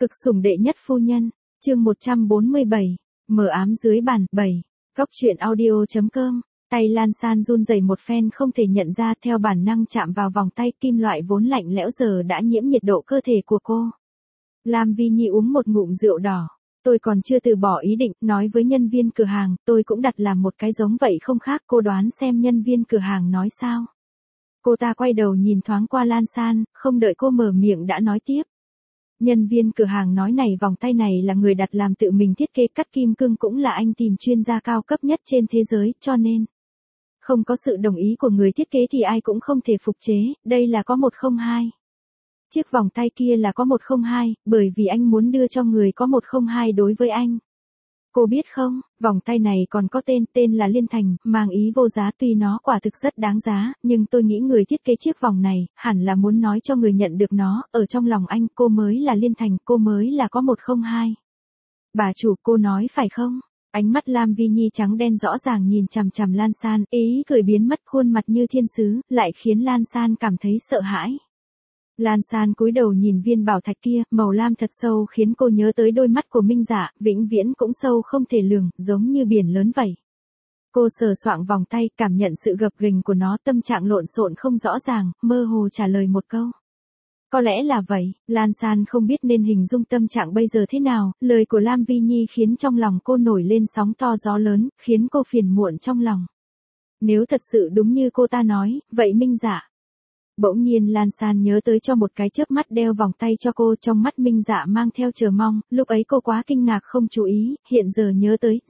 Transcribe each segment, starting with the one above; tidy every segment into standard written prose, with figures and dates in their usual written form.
Cực sủng đệ nhất phu nhân, chương 147, mờ ám dưới bàn, 7. Góc truyện audio.com, tay Lan San run rẩy một phen không thể nhận ra, theo bản năng chạm vào vòng tay kim loại vốn lạnh lẽo giờ đã nhiễm nhiệt độ cơ thể của cô. Lam Vi Nhi uống một ngụm rượu đỏ. Tôi còn chưa từ bỏ ý định, nói với nhân viên cửa hàng, tôi cũng đặt làm một cái giống vậy không khác, cô đoán xem nhân viên cửa hàng nói sao. Cô ta quay đầu nhìn thoáng qua Lan San, không đợi cô mở miệng đã nói tiếp. Nhân viên cửa hàng nói này, vòng tay này là người đặt làm tự mình thiết kế, cắt kim cương cũng là anh tìm chuyên gia cao cấp nhất trên thế giới, cho nên không có sự đồng ý của người thiết kế thì ai cũng không thể phục chế, đây là có 102. Chiếc vòng tay kia là có 102, bởi vì anh muốn đưa cho người có 102 đối với anh. Cô biết không, vòng tay này còn có tên là Liên Thành, mang ý vô giá, tuy nó quả thực rất đáng giá, nhưng tôi nghĩ người thiết kế chiếc vòng này, hẳn là muốn nói cho người nhận được nó, ở trong lòng anh, cô mới là Liên Thành, cô mới là có 102. Bà chủ, cô nói phải không? Ánh mắt Lam Vi Nhi trắng đen rõ ràng nhìn chằm chằm Lan San, ý cười biến mất, khuôn mặt như thiên sứ, lại khiến Lan San cảm thấy sợ hãi. Lan San cúi đầu nhìn viên bảo thạch kia, màu lam thật sâu khiến cô nhớ tới đôi mắt của Minh Dạ, vĩnh viễn cũng sâu không thể lường, giống như biển lớn vậy. Cô sờ soạng vòng tay, cảm nhận sự gập ghềnh của nó, tâm trạng lộn xộn không rõ ràng, mơ hồ trả lời một câu. Có lẽ là vậy, Lan San không biết nên hình dung tâm trạng bây giờ thế nào, lời của Lam Vi Nhi khiến trong lòng cô nổi lên sóng to gió lớn, khiến cô phiền muộn trong lòng. Nếu thật sự đúng như cô ta nói, vậy Minh Dạ. Bỗng nhiên Lan San nhớ tới cho một cái chớp mắt đeo vòng tay cho cô, trong mắt Minh Dạ mang theo chờ mong, lúc ấy cô quá kinh ngạc không chú ý, hiện giờ nhớ tới,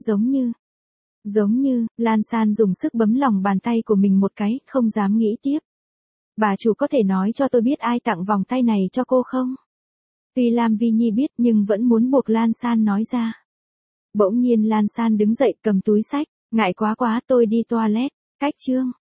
giống như, Lan San dùng sức bấm lòng bàn tay của mình một cái, không dám nghĩ tiếp. Bà chủ có thể nói cho tôi biết ai tặng vòng tay này cho cô không? Tuy Lam Vi Nhi biết nhưng vẫn muốn buộc Lan San nói ra. Bỗng nhiên Lan San đứng dậy cầm túi xách, ngại quá tôi đi toilet, cách chương.